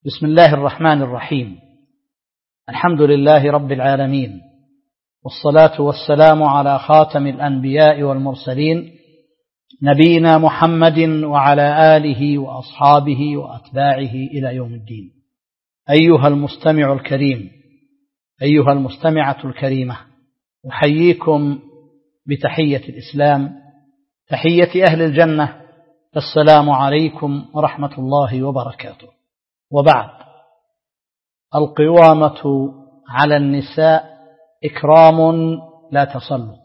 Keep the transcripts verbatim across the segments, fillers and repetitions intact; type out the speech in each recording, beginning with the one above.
بسم الله الرحمن الرحيم. الحمد لله رب العالمين، والصلاة والسلام على خاتم الأنبياء والمرسلين نبينا محمد وعلى آله وأصحابه وأتباعه إلى يوم الدين. أيها المستمع الكريم، أيها المستمعة الكريمة، أحييكم بتحية الإسلام، تحية أهل الجنة. السلام عليكم ورحمة الله وبركاته. وبعد، القوامة على النساء إكرام لا تسلط.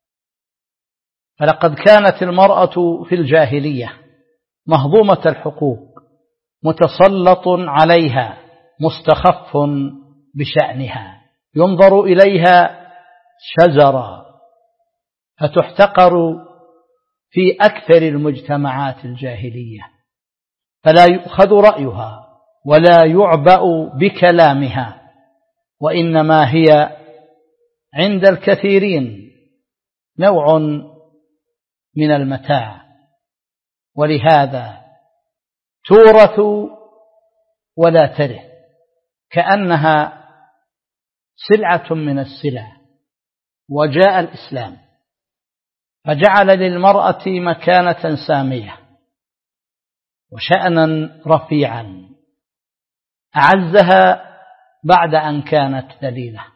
فلقد كانت المرأة في الجاهلية مهضومة الحقوق، متسلط عليها، مستخف بشأنها، ينظر إليها شزرا، فتحتقر في أكثر المجتمعات الجاهلية، فلا يؤخذ رأيها ولا يعبأ بكلامها، وإنما هي عند الكثيرين نوع من المتاع، ولهذا تورث ولا ترث، كأنها سلعة من السلع. وجاء الإسلام فجعل للمرأة مكانة سامية وشأنا رفيعا، أعزها بعد أن كانت ذليلة،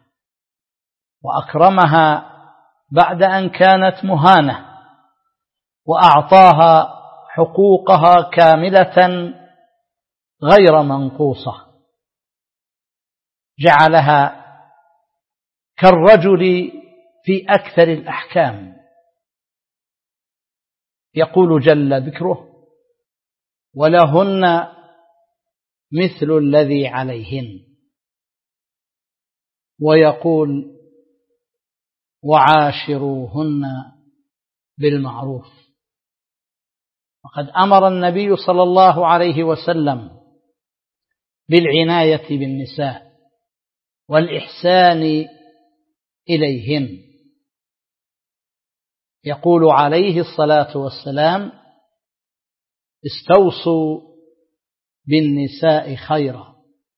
وأكرمها بعد أن كانت مهانة، وأعطاها حقوقها كاملة غير منقوصة، جعلها كالرجل في أكثر الأحكام. يقول جل ذكره: ولهن مثل الذي عليهن، ويقول: وعاشروهن بالمعروف. وقد أمر النبي صلى الله عليه وسلم بالعناية بالنساء والإحسان إليهن. يقول عليه الصلاة والسلام: استوصوا بالنساء خيرا.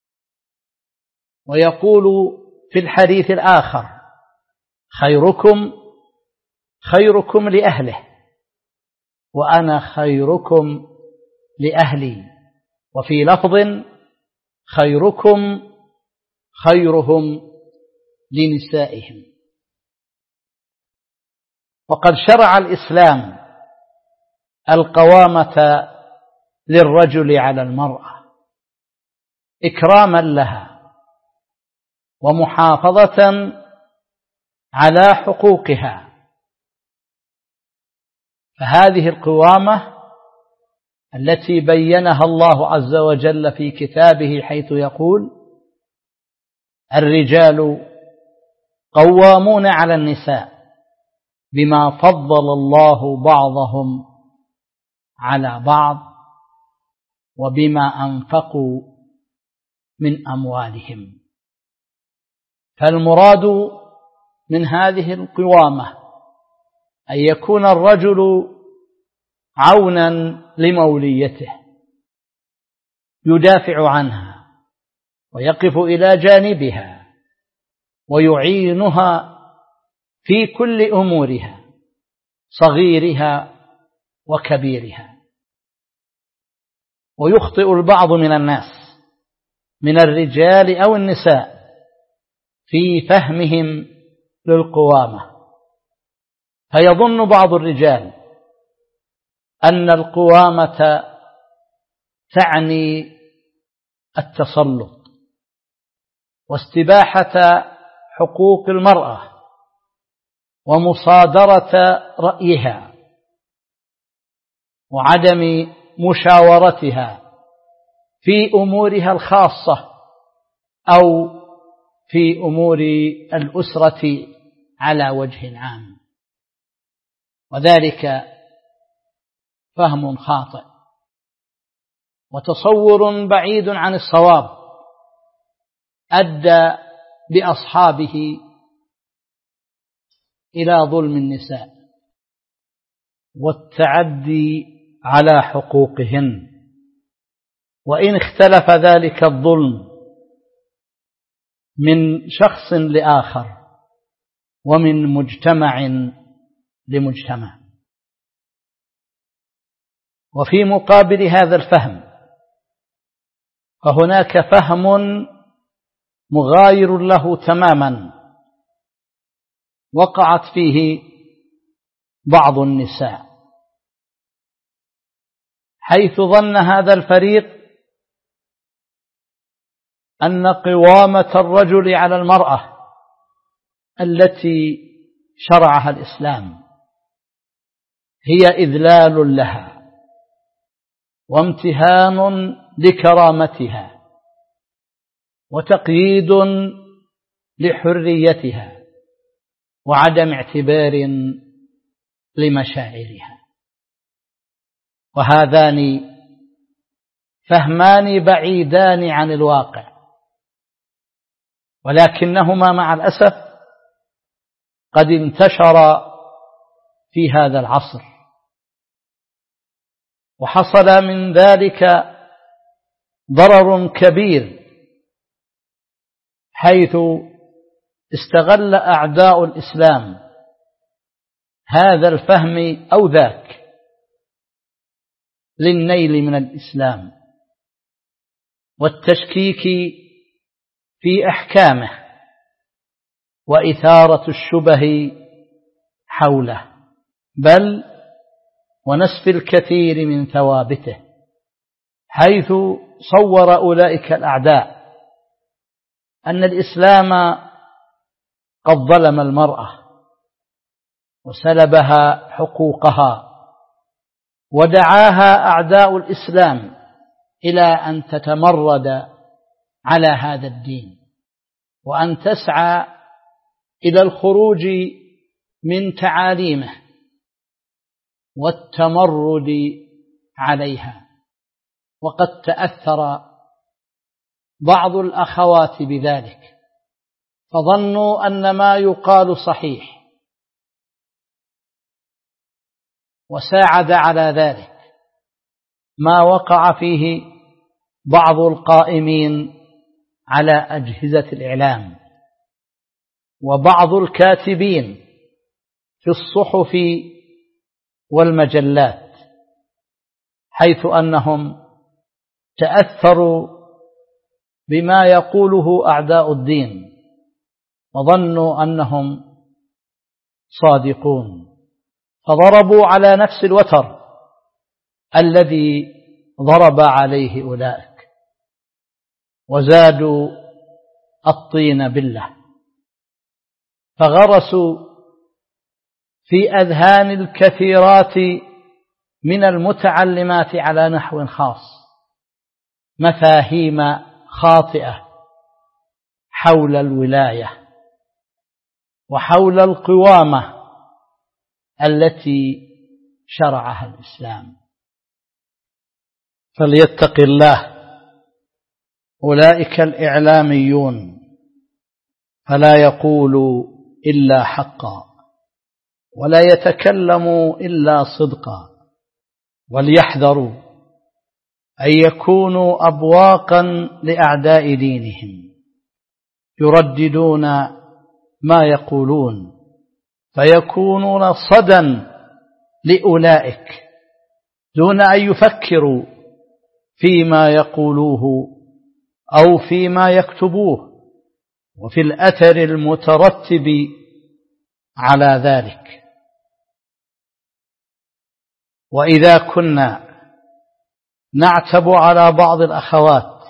ويقول في الحديث الآخر: خيركم خيركم لأهله، وأنا خيركم لأهلي. وفي لفظ: خيركم خيرهم لنسائهم. وقد شرع الإسلام القوامة للرجل على المرأة إكراما لها ومحافظة على حقوقها. فهذه القوامة التي بينها الله عز وجل في كتابه، حيث يقول: الرجال قوامون على النساء بما فضل الله بعضهم على بعض وبما أنفقوا من أموالهم. فالمراد من هذه القوامة أن يكون الرجل عونا لموليته، يدافع عنها ويقف إلى جانبها ويعينها في كل أمورها، صغيرها وكبيرها. ويخطئ البعض من الناس من الرجال أو النساء في فهمهم للقوامة، فيظن بعض الرجال أن القوامة تعني التسلط واستباحة حقوق المرأة ومصادرة رأيها وعدم مشاورتها في أمورها الخاصة أو في أمور الأسرة على وجه عام، وذلك فهم خاطئ وتصور بعيد عن الصواب، أدى بأصحابه إلى ظلم النساء والتعدي على حقوقهن وإن اختلف ذلك الظلم من شخص لآخر ومن مجتمع لمجتمع. وفي مقابل هذا الفهم فهناك فهم مغاير له تماما وقعت فيه بعض النساء، حيث ظن هذا الفريق أن قوامة الرجل على المرأة التي شرعها الإسلام هي إذلال لها وامتهان لكرامتها وتقييد لحريتها وعدم اعتبار لمشاعرها. وهذان فهمان بعيدان عن الواقع، ولكنهما مع الأسف قد انتشر في هذا العصر، وحصل من ذلك ضرر كبير، حيث استغل أعداء الإسلام هذا الفهم أو ذاك للنيل من الإسلام والتشكيك في أحكامه وإثارة الشبه حوله، بل ونسف الكثير من ثوابته، حيث صور أولئك الأعداء أن الإسلام قد ظلم المرأة وسلبها حقوقها، ودعاها أعداء الإسلام إلى أن تتمرد على هذا الدين وأن تسعى إلى الخروج من تعاليمه والتمرد عليها. وقد تأثر بعض الأخوات بذلك فظنوا أن ما يقال صحيح، وساعد على ذلك ما وقع فيه بعض القائمين على أجهزة الإعلام وبعض الكاتبين في الصحف والمجلات، حيث أنهم تأثروا بما يقوله أعداء الدين وظنوا أنهم صادقون، فضربوا على نفس الوتر الذي ضرب عليه أولئك وزادوا الطين بالله، فغرسوا في أذهان الكثيرات من المتعلمات على نحو خاص مفاهيم خاطئة حول الولاية وحول القوامة التي شرعها الإسلام. فليتق الله أولئك الإعلاميون فلا يقولوا إلا حقا ولا يتكلموا إلا صدقا، وليحذروا أن يكونوا أبواقا لأعداء دينهم يرددون ما يقولون فيكونون صدى لأولئك دون أن يفكروا فيما يقولوه أو فيما يكتبوه وفي الأثر المترتب على ذلك. وإذا كنا نعتب على بعض الأخوات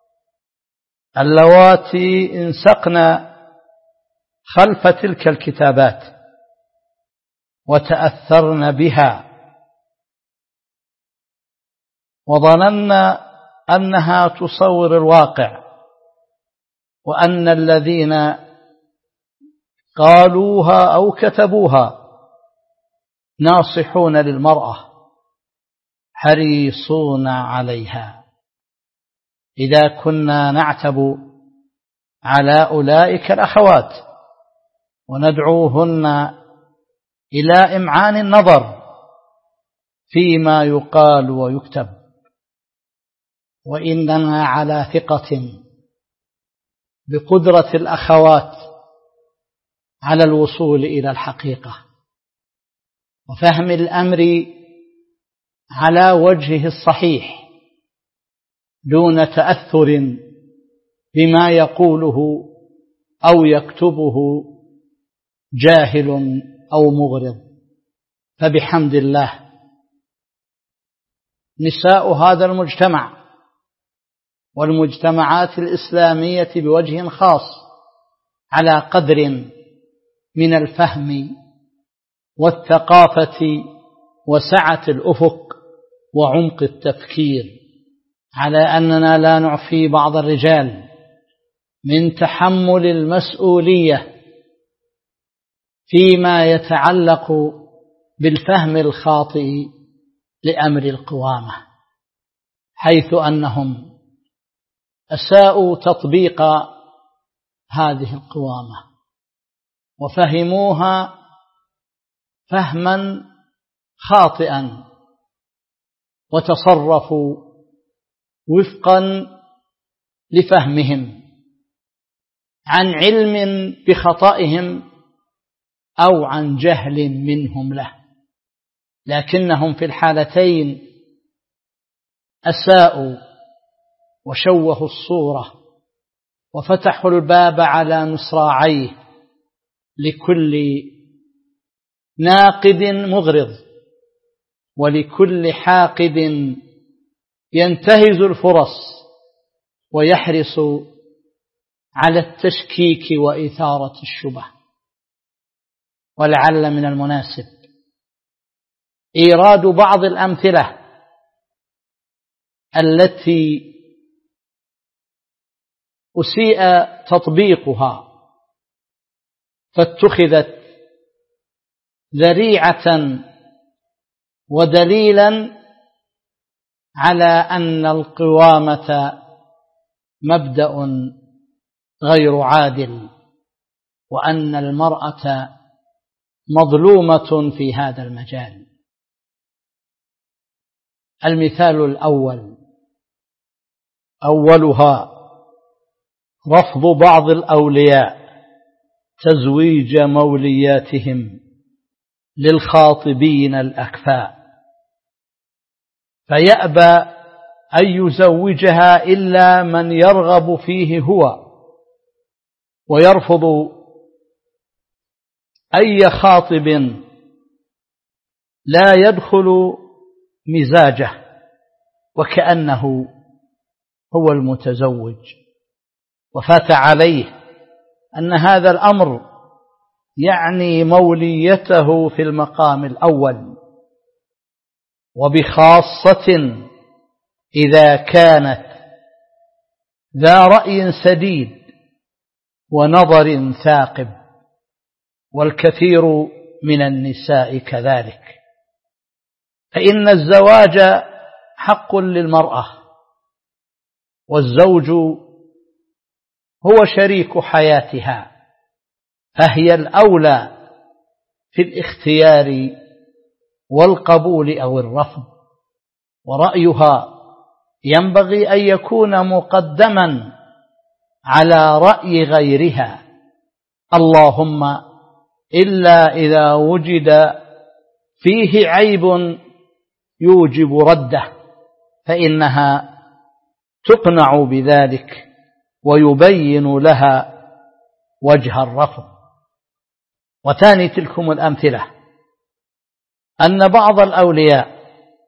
اللواتي انسقن خلف تلك الكتابات وتأثرن بها وظننا أنها تصور الواقع، وأن الذين قالوها أو كتبوها ناصحون للمرأة حريصون عليها، إذا كنا نعتب على أولئك الأخوات وندعوهن إلى إمعان النظر فيما يقال ويكتب وإننا على ثقة بقدرة الأخوات على الوصول إلى الحقيقة وفهم الأمر على وجهه الصحيح دون تأثر بما يقوله أو يكتبه جاهل أو مغرض. فبحمد الله نساء هذا المجتمع والمجتمعات الإسلامية بوجه خاص على قدر من الفهم والثقافة وسعة الأفق وعمق التفكير، على أننا لا نعفي بعض الرجال من تحمل المسؤولية فيما يتعلق بالفهم الخاطئ لأمر القوامة، حيث أنهم أساءوا تطبيق هذه القوامة وفهموها فهما خاطئا وتصرفوا وفقا لفهمهم عن علم بخطئهم أو عن جهل منهم له، لكنهم في الحالتين أساءوا وشوهوا الصورة وفتحوا الباب على مصراعيه لكل ناقد مغرض ولكل حاقد ينتهز الفرص ويحرص على التشكيك وإثارة الشبه. ولعل من المناسب إيراد بعض الأمثلة التي أسيء تطبيقها فاتخذت ذريعة ودليلا على أن القوامة مبدأ غير عادل وأن المرأة مظلومة في هذا المجال. المثال الأول أولها رفض بعض الأولياء تزويج مولياتهم للخاطبين الأكفاء، فيأبى أن يزوجها إلا من يرغب فيه هو، ويرفض أي خاطب لا يدخل مزاجه وكأنه هو المتزوج، وفات عليه أن هذا الأمر يعني موليته في المقام الأول، وبخاصة إذا كانت ذا رأي سديد ونظر ثاقب، والكثير من النساء كذلك، فإن الزواج حق للمرأة، والزوج هو شريك حياتها، فهي الأولى في الاختيار والقبول أو الرفض، ورأيها ينبغي أن يكون مقدما على رأي غيرها، اللهم إلا إذا وجد فيه عيب يوجب رده، فإنها تقنع بذلك ويبين لها وجه الرفض. وثاني تلكم الأمثلة أن بعض الأولياء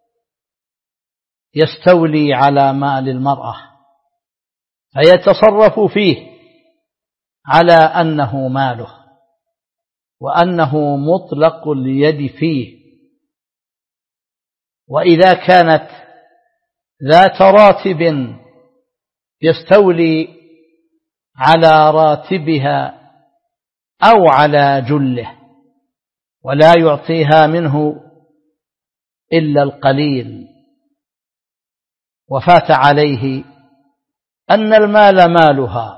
يستولي على مال المرأة فيتصرف فيه على أنه ماله وأنه مطلق اليد فيه، وإذا كانت ذات راتب يستولي على راتبها أو على جله ولا يعطيها منه إلا القليل، وفات عليه أن المال مالها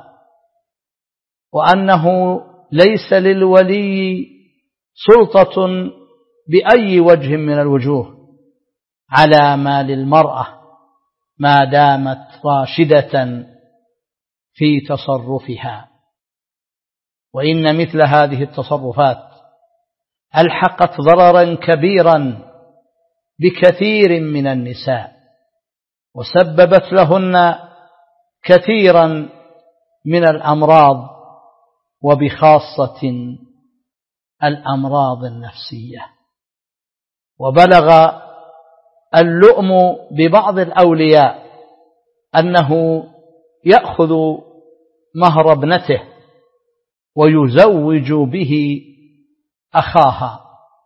وأنه ليس للولي سلطة بأي وجه من الوجوه على مال المرأة، ما دامت راشدة في تصرفها. وإن مثل هذه التصرفات ألحقت ضررا كبيرا بكثير من النساء، وسببت لهن كثيرا من الأمراض، وبخاصة الأمراض النفسية. وبلغ اللؤم ببعض الأولياء أنه يأخذ مهر ابنته ويزوج به أخاها.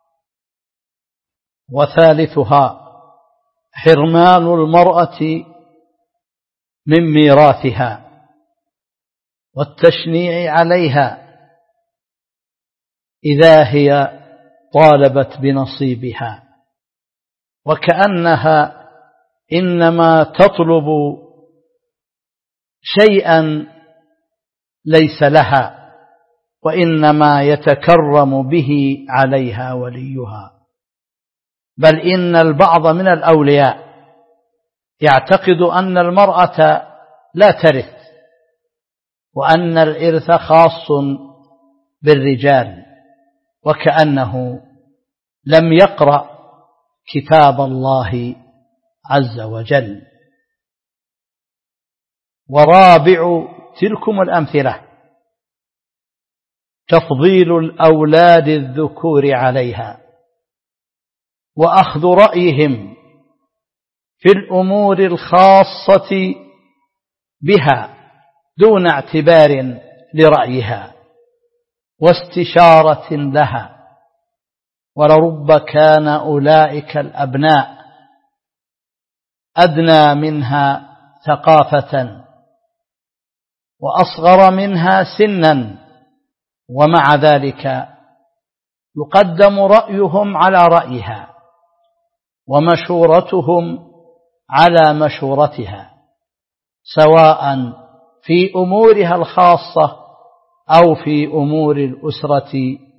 وثالثها حرمان المرأة من ميراثها والتشنيع عليها إذا هي طالبت بنصيبها، وكأنها إنما تطلب شيئا ليس لها، وإنما يتكرم به عليها وليها. بل إن البعض من الأولياء يعتقد أن المرأة لا ترث، وأن الإرث خاص بالرجال، وكأنه لم يقرأ كتاب الله عز وجل. ورابع تلكم الأمثلة تفضيل الأولاد الذكور عليها، وأخذ رأيهم في الأمور الخاصة بها دون اعتبار لرأيها واستشارة لها. ولرب كان أولئك الأبناء أدنى منها ثقافة وأصغر منها سنا، ومع ذلك يقدم رأيهم على رأيها ومشورتهم على مشورتها، سواء في أمورها الخاصة أو في أمور الأسرة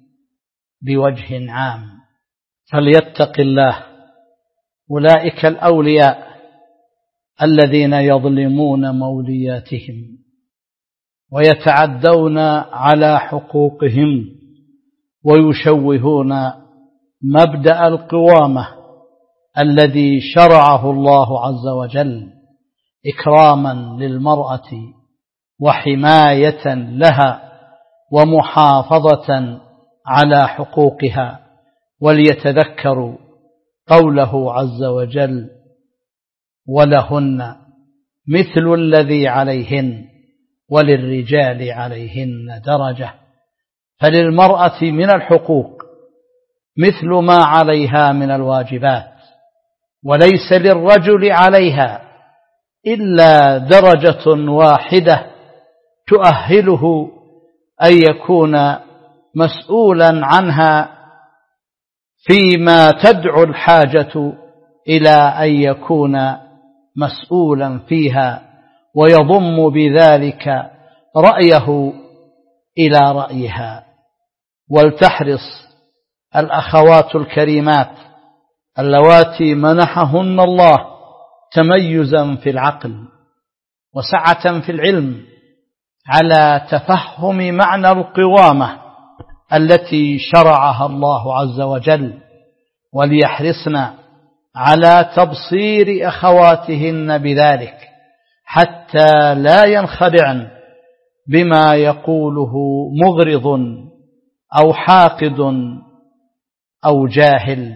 بوجه عام. فليتق الله أولئك الأولياء الذين يظلمون مولياتهم ويتعدون على حقوقهم ويشوهون مبدأ القوامة الذي شرعه الله عز وجل إكراما للمرأة وحماية لها ومحافظة على حقوقها. وليتذكروا قوله عز وجل: ولهن مثل الذي عليهن وللرجال عليهن درجة. فللمرأة من الحقوق مثل ما عليها من الواجبات، وليس للرجل عليها إلا درجة واحدة تؤهله أن يكون مسؤولا عنها فيما تدعو الحاجة إلى أن يكون مسؤولا فيها، ويضم بذلك رأيه إلى رأيها. ولتحرص الأخوات الكريمات اللواتي منحهن الله تميزا في العقل وسعة في العلم على تفهم معنى القوامة التي شرعها الله عز وجل، وليحرصن على تبصير أخواتهن بذلك حتى لا ينخدعن بما يقوله مغرض أو حاقد أو جاهل.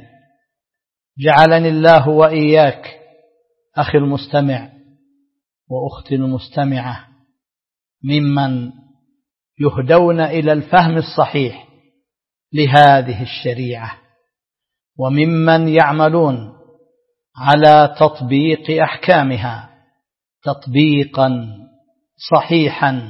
جعلني الله وإياك أخي المستمع وأختي المستمعة ممن يهدون إلى الفهم الصحيح لهذه الشريعة، وممن يعملون على تطبيق أحكامها تطبيقا صحيحا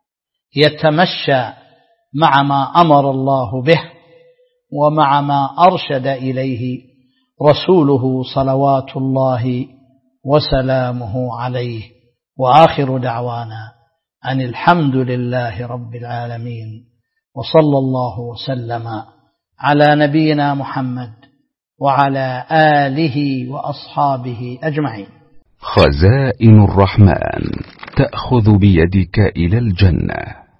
يتمشى مع ما أمر الله به ومع ما أرشد إليه رسوله صلوات الله وسلامه عليه. وآخر دعوانا أن الحمد لله رب العالمين، وصلى الله وسلم على نبينا محمد وعلى آله وأصحابه أجمعين. خزائن الرحمن تأخذ بيدك إلى الجنة.